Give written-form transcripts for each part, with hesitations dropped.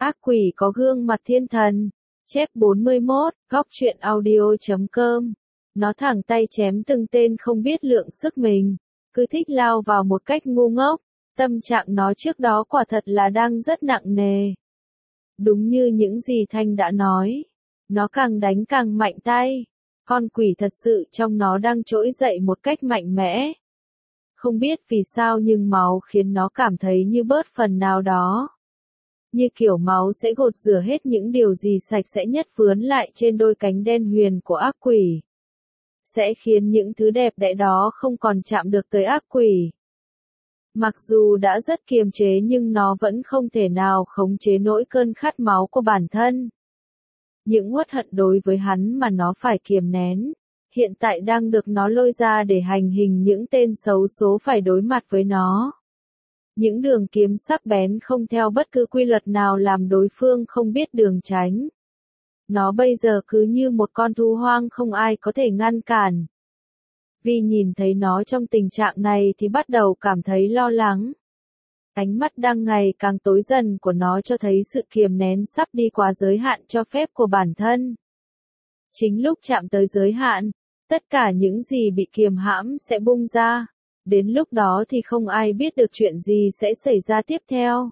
Ác quỷ có gương mặt thiên thần. Chép 41, góc truyện audio.com. Nó thẳng tay chém từng tên không biết lượng sức mình. Cứ thích lao vào một cách ngu ngốc. Tâm trạng nó trước đó quả thật là đang rất nặng nề. Đúng như những gì Thanh đã nói. Nó càng đánh càng mạnh tay. Con quỷ thật sự trong nó đang trỗi dậy một cách mạnh mẽ. Không biết vì sao nhưng máu khiến nó cảm thấy như bớt phần nào đó. Như kiểu máu sẽ gột rửa hết những điều gì sạch sẽ nhất vướn lại trên đôi cánh đen huyền của ác quỷ. Sẽ khiến những thứ đẹp đẽ đó không còn chạm được tới ác quỷ. Mặc dù đã rất kiềm chế nhưng nó vẫn không thể nào khống chế nỗi cơn khát máu của bản thân. Những uất hận đối với hắn mà nó phải kiềm nén, hiện tại đang được nó lôi ra để hành hình những tên xấu số phải đối mặt với nó. Những đường kiếm sắc bén không theo bất cứ quy luật nào làm đối phương không biết đường tránh. Nó bây giờ cứ như một con thú hoang không ai có thể ngăn cản. Vì nhìn thấy nó trong tình trạng này thì bắt đầu cảm thấy lo lắng. Ánh mắt đang ngày càng tối dần của nó cho thấy sự kiềm nén sắp đi quá giới hạn cho phép của bản thân. Chính lúc chạm tới giới hạn, tất cả những gì bị kiềm hãm sẽ bung ra. Đến lúc đó thì không ai biết được chuyện gì sẽ xảy ra tiếp theo.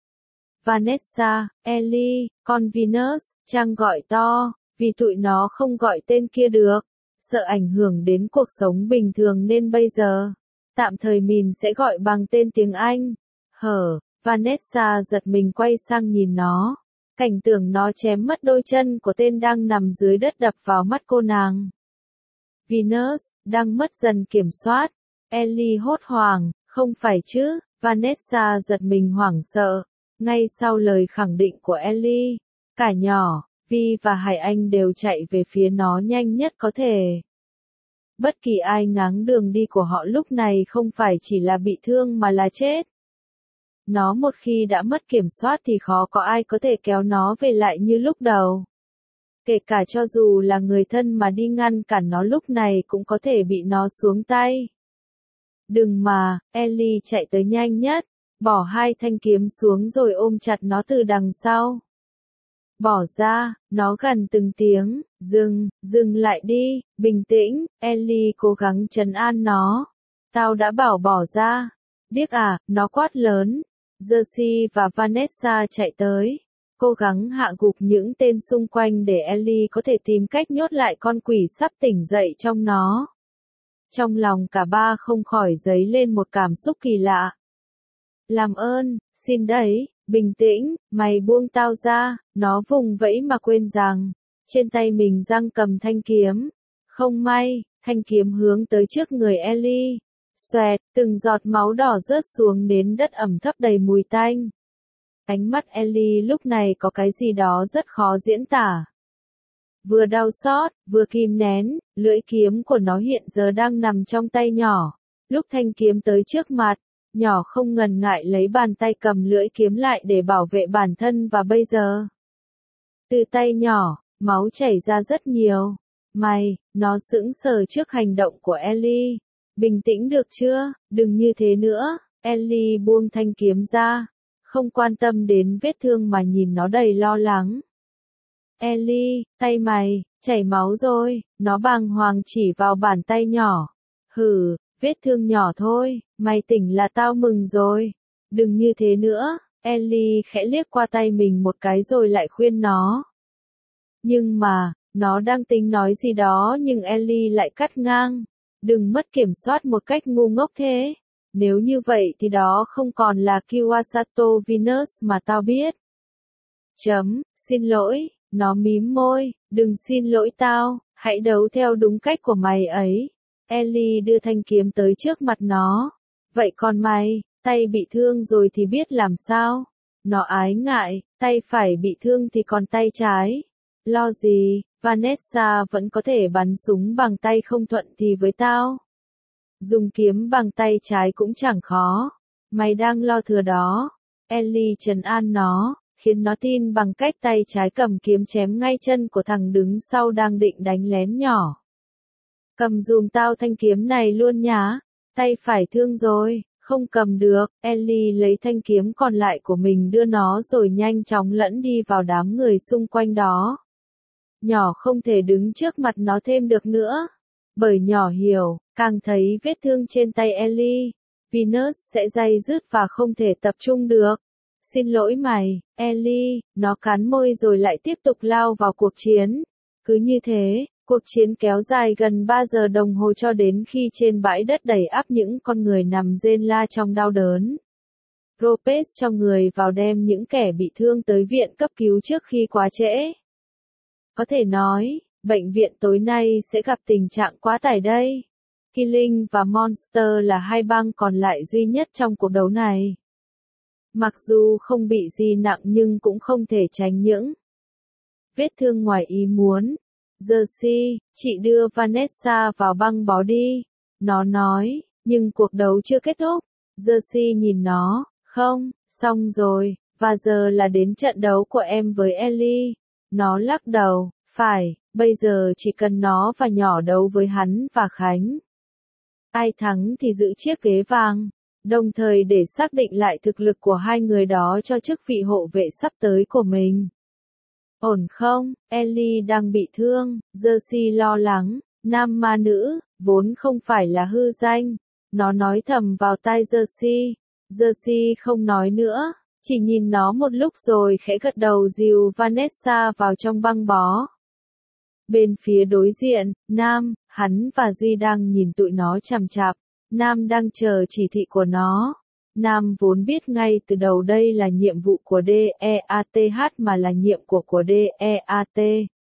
Vanessa, Ellie, con Venus, Trang gọi to, vì tụi nó không gọi tên kia được. Sợ ảnh hưởng đến cuộc sống bình thường nên bây giờ, tạm thời mình sẽ gọi bằng tên tiếng Anh. Vanessa giật mình quay sang nhìn nó. Cảnh tượng nó chém mất đôi chân của tên đang nằm dưới đất đập vào mắt cô nàng. Venus, đang mất dần kiểm soát. Ellie hốt hoảng, không phải chứ, Vanessa giật mình hoảng sợ. Ngay sau lời khẳng định của Ellie, cả nhỏ, Vi và Hải Anh đều chạy về phía nó nhanh nhất có thể. Bất kỳ ai ngáng đường đi của họ lúc này không phải chỉ là bị thương mà là chết. Nó một khi đã mất kiểm soát thì khó có ai có thể kéo nó về lại như lúc đầu. Kể cả cho dù là người thân mà đi ngăn cản nó lúc này cũng có thể bị nó xuống tay. Đừng mà, Ellie chạy tới nhanh nhất, bỏ hai thanh kiếm xuống rồi ôm chặt nó từ đằng sau. Bỏ ra, nó gằn từng tiếng, dừng lại đi, bình tĩnh, Ellie cố gắng trấn an nó. Tao đã bảo bỏ ra. Điếc à, nó quát lớn. Jersey và Vanessa chạy tới, cố gắng hạ gục những tên xung quanh để Ellie có thể tìm cách nhốt lại con quỷ sắp tỉnh dậy trong nó. Trong lòng cả ba không khỏi dấy lên một cảm xúc kỳ lạ. Làm ơn, xin đấy, bình tĩnh, mày buông tao ra, nó vùng vẫy mà quên rằng, trên tay mình giăng cầm thanh kiếm. Không may, thanh kiếm hướng tới trước người Ellie. Xoẹt, từng giọt máu đỏ rớt xuống đến đất ẩm thấp đầy mùi tanh. Ánh mắt Ellie lúc này có cái gì đó rất khó diễn tả. Vừa đau xót, vừa kìm nén, lưỡi kiếm của nó hiện giờ đang nằm trong tay nhỏ. Lúc thanh kiếm tới trước mặt, nhỏ không ngần ngại lấy bàn tay cầm lưỡi kiếm lại để bảo vệ bản thân và bây giờ. Từ tay nhỏ, máu chảy ra rất nhiều. Nó sững sờ trước hành động của Ellie. Bình tĩnh được chưa, đừng như thế nữa. Ellie buông thanh kiếm ra, không quan tâm đến vết thương mà nhìn nó đầy lo lắng. Ellie, tay mày, chảy máu rồi, nó bàng hoàng chỉ vào bàn tay nhỏ. Vết thương nhỏ thôi, mày tỉnh là tao mừng rồi. Đừng như thế nữa, Ellie khẽ liếc qua tay mình một cái rồi lại khuyên nó. Nhưng mà, nó đang tính nói gì đó nhưng Ellie lại cắt ngang. Đừng mất kiểm soát một cách ngu ngốc thế. Nếu như vậy thì đó không còn là Kiwasato Venus mà tao biết. Xin lỗi, nó mím môi, đừng xin lỗi tao, hãy đấu theo đúng cách của mày ấy. Ellie đưa thanh kiếm tới trước mặt nó. Vậy còn mày, tay bị thương rồi thì biết làm sao? Nó ái ngại, tay phải bị thương thì còn tay trái. Lo gì, Vanessa vẫn có thể bắn súng bằng tay không thuận thì với tao. Dùng kiếm bằng tay trái cũng chẳng khó. Mày đang lo thừa đó. Ellie trấn an nó, khiến nó tin bằng cách tay trái cầm kiếm chém ngay chân của thằng đứng sau đang định đánh lén nhỏ. Cầm giùm tao thanh kiếm này luôn nhá. Tay phải thương rồi, Không cầm được, Ellie lấy thanh kiếm còn lại của mình đưa nó rồi nhanh chóng lẫn đi vào đám người xung quanh đó. Nhỏ không thể đứng trước mặt nó thêm được nữa. Bởi nhỏ hiểu, càng thấy vết thương trên tay Ellie, Venus sẽ day dứt và không thể tập trung được. Xin lỗi mày, Ellie, nó cắn môi rồi lại tiếp tục lao vào cuộc chiến. Cứ như thế, cuộc chiến kéo dài gần 3 giờ đồng hồ cho đến khi trên bãi đất đầy ắp những con người nằm rên la trong đau đớn. Ropes cho người vào đem những kẻ bị thương tới viện cấp cứu trước khi quá trễ. Có thể nói, bệnh viện tối nay sẽ gặp tình trạng quá tải đây. Killing và Monster là hai bang còn lại duy nhất trong cuộc đấu này. Mặc dù không bị gì nặng nhưng cũng không thể tránh những vết thương ngoài ý muốn. Jersey, chị đưa Vanessa vào băng bó đi. Nó nói, nhưng cuộc đấu chưa kết thúc. Jersey nhìn nó, không, xong rồi, và giờ là đến trận đấu của em với Ellie. Nó lắc đầu, phải, bây giờ chỉ cần nó và nhỏ đấu với hắn và Khánh. Ai thắng thì giữ chiếc ghế vàng, đồng thời để xác định lại thực lực của hai người đó cho chức vị hộ vệ sắp tới của mình. Ổn không, Ellie đang bị thương, Jersey lo lắng, nam ma nữ, vốn không phải là hư danh. Nó nói thầm vào tai Jersey. Jersey không nói nữa, chỉ nhìn nó một lúc rồi khẽ gật đầu dìu Vanessa vào trong băng bó. Bên phía đối diện, Nam, hắn và Duy đang nhìn tụi nó chằm chằm. Nam đang chờ chỉ thị của nó. Nam vốn biết ngay từ đầu đây là nhiệm vụ của DEATH mà là nhiệm của DEAT.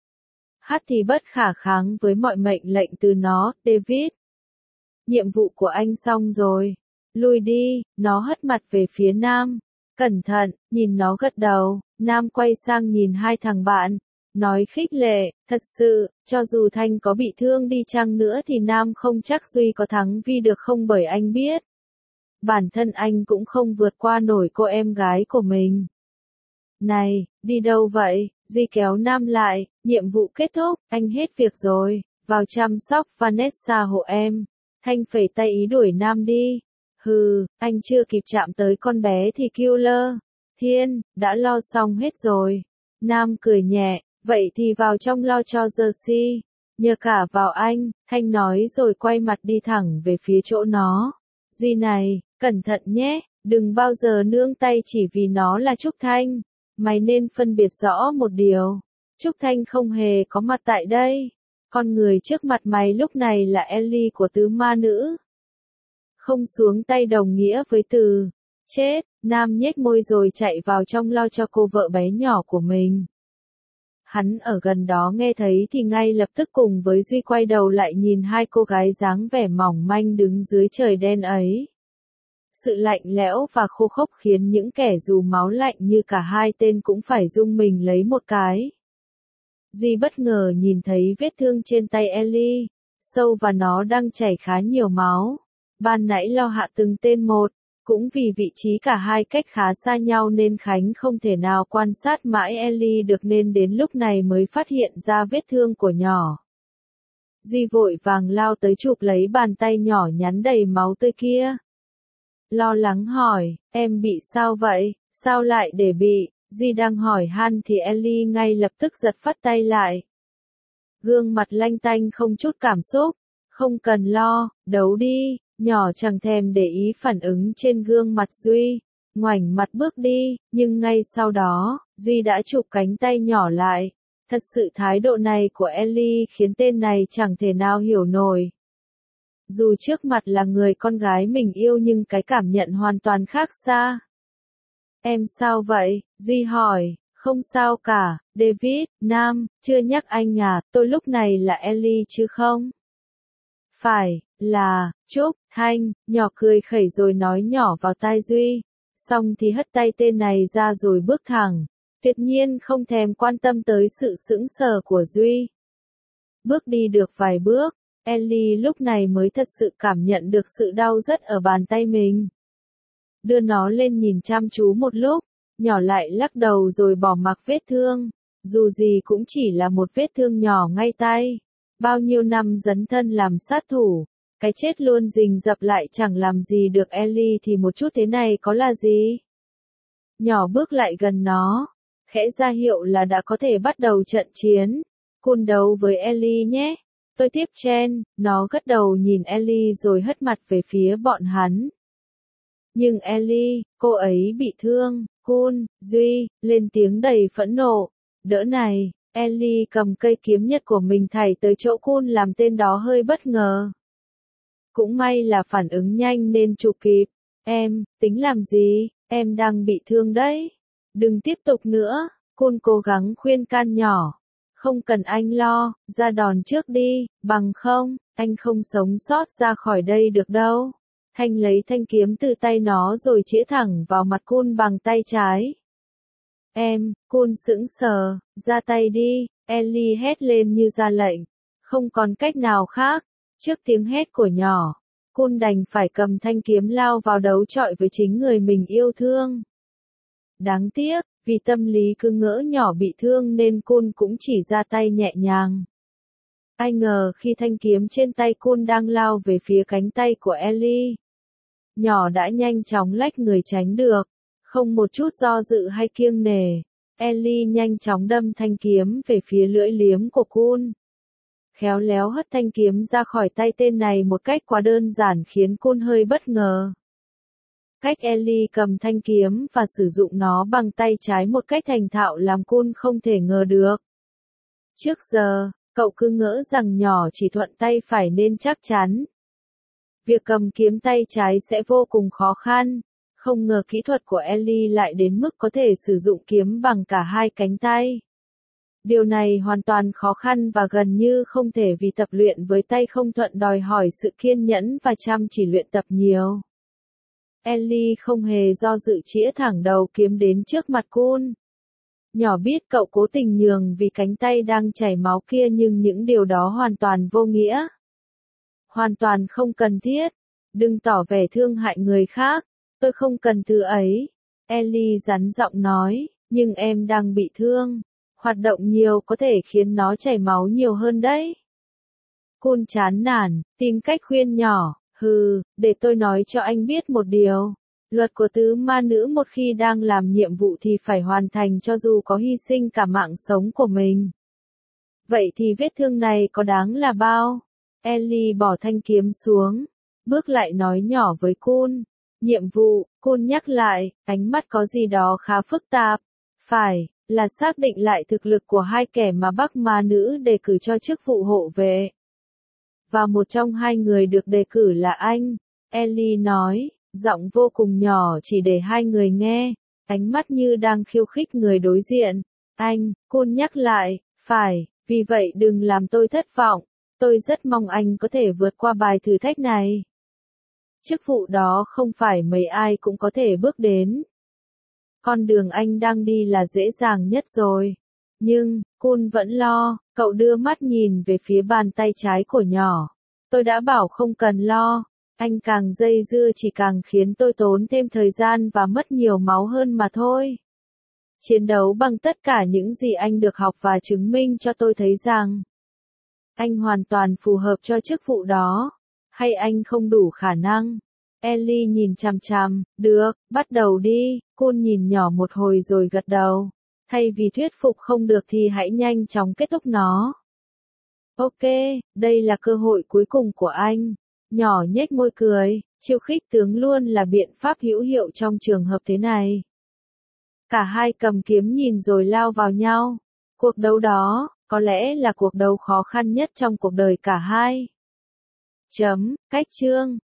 H thì bất khả kháng với mọi mệnh lệnh từ nó, David. Nhiệm vụ của anh xong rồi. Lui đi, nó hất mặt về phía Nam. Cẩn thận, nhìn nó gật đầu. Nam quay sang nhìn hai thằng bạn. Nói khích lệ, thật sự, cho dù Thanh có bị thương đi chăng nữa thì Nam không chắc Duy có thắng Vi được không, bởi anh biết. Bản thân anh cũng không vượt qua nổi cô em gái của mình. Này, đi đâu vậy? Duy kéo Nam lại, nhiệm vụ kết thúc, anh hết việc rồi, vào chăm sóc Vanessa hộ em. Thanh phẩy tay ý đuổi Nam đi. Hừ, anh chưa kịp chạm tới con bé thì Killer Thiên, đã lo xong hết rồi. Nam cười nhẹ, vậy thì vào trong lo cho Jersey. Nhờ cả vào anh, Thanh nói rồi quay mặt đi thẳng về phía chỗ nó. Duy này, cẩn thận nhé, đừng bao giờ nương tay chỉ vì nó là Trúc Thanh. Mày nên phân biệt rõ một điều. Trúc Thanh không hề có mặt tại đây. Con người trước mặt mày lúc này là Ellie của tứ ma nữ. Không xuống tay đồng nghĩa với từ chết. Nam nhếch môi rồi chạy vào trong lo cho cô vợ bé nhỏ của mình. Hắn ở gần đó nghe thấy thì ngay lập tức cùng với Duy quay đầu lại nhìn hai cô gái dáng vẻ mỏng manh đứng dưới trời đen ấy. Sự lạnh lẽo và khô khốc khiến những kẻ dù máu lạnh như cả hai tên cũng phải rung mình lấy một cái. Duy bất ngờ nhìn thấy vết thương trên tay Ellie, sâu và nó đang chảy khá nhiều máu. Ban nãy lo hạ từng tên một, cũng vì vị trí cả hai cách khá xa nhau nên Khánh không thể nào quan sát mãi Ellie được nên đến lúc này mới phát hiện ra vết thương của nhỏ. Duy vội vàng lao tới chụp lấy bàn tay nhỏ nhắn đầy máu tươi kia. Lo lắng hỏi, em bị sao vậy, sao lại để bị? Duy đang hỏi han thì Ellie ngay lập tức giật phắt tay lại. Gương mặt lanh tanh không chút cảm xúc, không cần lo, đấu đi, nhỏ chẳng thèm để ý phản ứng trên gương mặt Duy, ngoảnh mặt bước đi, nhưng ngay sau đó, Duy đã chụp cánh tay nhỏ lại. Thật sự thái độ này của Ellie khiến tên này chẳng thể nào hiểu nổi. Dù trước mặt là người con gái mình yêu nhưng cái cảm nhận hoàn toàn khác xa. Em sao vậy? Duy hỏi. Không sao cả, David, Nam, chưa nhắc anh à, tôi lúc này là Ellie chứ không? Phải, là, Trúc, Thanh, nhỏ cười khẩy rồi nói nhỏ vào tai Duy. Xong thì hất tay tên này ra rồi bước thẳng. Tuyệt nhiên không thèm quan tâm tới sự sững sờ của Duy. Bước đi được vài bước, Ellie lúc này mới thật sự cảm nhận được sự đau rát ở bàn tay mình. Đưa nó lên nhìn chăm chú một lúc, nhỏ lại lắc đầu rồi bỏ mặc vết thương. Dù gì cũng chỉ là một vết thương nhỏ ngay tay. Bao nhiêu năm dấn thân làm sát thủ, Cái chết luôn rình rập lại chẳng làm gì được Ellie thì một chút thế này có là gì? Nhỏ bước lại gần nó, khẽ ra hiệu là đã có thể bắt đầu trận chiến. Kun đấu với Ellie nhé. Tôi tiếp chen, nó gật đầu nhìn Ellie rồi hất mặt về phía bọn hắn. Nhưng Ellie, cô ấy bị thương, Kun, Duy, lên tiếng đầy phẫn nộ. Đỡ này, Ellie cầm cây kiếm nhật của mình thảy tới chỗ Kun làm tên đó hơi bất ngờ. Cũng may là phản ứng nhanh nên chụp kịp. Em, tính làm gì, em đang bị thương đấy. Đừng tiếp tục nữa, Kun cố gắng khuyên can nhỏ. Không cần anh lo, ra đòn trước đi, bằng không, anh không sống sót ra khỏi đây được đâu. Thanh lấy thanh kiếm từ tay nó rồi chĩa thẳng vào mặt Kun bằng tay trái. Em, Kun sững sờ, ra tay đi, Ellie hét lên như ra lệnh. Không còn cách nào khác, trước tiếng hét của nhỏ, Kun đành phải cầm thanh kiếm lao vào đấu chọi với chính người mình yêu thương. Đáng tiếc, vì tâm lý cứ ngỡ nhỏ bị thương nên Kun cũng chỉ ra tay nhẹ nhàng. Ai ngờ khi thanh kiếm trên tay Kun đang lao về phía cánh tay của Ellie, nhỏ đã nhanh chóng lách người tránh được, không một chút do dự hay kiêng nể. Ellie nhanh chóng đâm thanh kiếm về phía lưỡi liếm của Kun. Khéo léo hất thanh kiếm ra khỏi tay tên này một cách quá đơn giản khiến Kun hơi bất ngờ. Cách Ellie cầm thanh kiếm và sử dụng nó bằng tay trái một cách thành thạo làm Kun không thể ngờ được. Trước giờ, cậu cứ ngỡ rằng nhỏ chỉ thuận tay phải nên chắc chắn. Việc cầm kiếm tay trái sẽ vô cùng khó khăn, không ngờ kỹ thuật của Ellie lại đến mức có thể sử dụng kiếm bằng cả hai cánh tay. Điều này hoàn toàn khó khăn và gần như không thể vì tập luyện với tay không thuận đòi hỏi sự kiên nhẫn và chăm chỉ luyện tập nhiều. Ellie không hề do dự chĩa thẳng đầu kiếm đến trước mặt Kun. Nhỏ biết cậu cố tình nhường vì cánh tay đang chảy máu kia nhưng những điều đó hoàn toàn vô nghĩa. Hoàn toàn không cần thiết. Đừng tỏ vẻ thương hại người khác. Tôi không cần thứ ấy. Ellie rắn giọng nói, nhưng em đang bị thương. Hoạt động nhiều có thể khiến nó chảy máu nhiều hơn đấy. Kun chán nản, tìm cách khuyên nhỏ. Để tôi nói cho anh biết một điều. Luật của tứ ma nữ một khi đang làm nhiệm vụ thì phải hoàn thành cho dù có hy sinh cả mạng sống của mình. Vậy thì vết thương này có đáng là bao? Ellie bỏ thanh kiếm xuống, bước lại nói nhỏ với Kun. Nhiệm vụ, Kun nhắc lại, ánh mắt có gì đó khá phức tạp. Phải, là xác định lại thực lực của hai kẻ mà Bắc ma nữ đề cử cho chức vụ hộ vệ. Và một trong hai người được đề cử là anh, Ellie nói, giọng vô cùng nhỏ chỉ để hai người nghe, ánh mắt như đang khiêu khích người đối diện. Anh, Kun nhắc lại, phải, vì vậy đừng làm tôi thất vọng, tôi rất mong anh có thể vượt qua bài thử thách này. Chức vụ đó không phải mấy ai cũng có thể bước đến. Con đường anh đang đi là dễ dàng nhất rồi. Nhưng, Kun vẫn lo, cậu đưa mắt nhìn về phía bàn tay trái của nhỏ. Tôi đã bảo không cần lo, anh càng dây dưa chỉ càng khiến tôi tốn thêm thời gian và mất nhiều máu hơn mà thôi. Chiến đấu bằng tất cả những gì anh được học và chứng minh cho tôi thấy rằng anh hoàn toàn phù hợp cho chức vụ đó. Hay anh không đủ khả năng? Ellie nhìn chằm chằm, được, bắt đầu đi. Kun nhìn nhỏ một hồi rồi gật đầu. Thay vì thuyết phục không được thì hãy nhanh chóng kết thúc nó. Ok, đây là cơ hội cuối cùng của anh. Nhỏ nhếch môi cười, khiêu khích tướng luôn là biện pháp hữu hiệu trong trường hợp thế này. Cả hai cầm kiếm nhìn rồi lao vào nhau. Cuộc đấu đó, có lẽ là cuộc đấu khó khăn nhất trong cuộc đời cả hai. Cách chương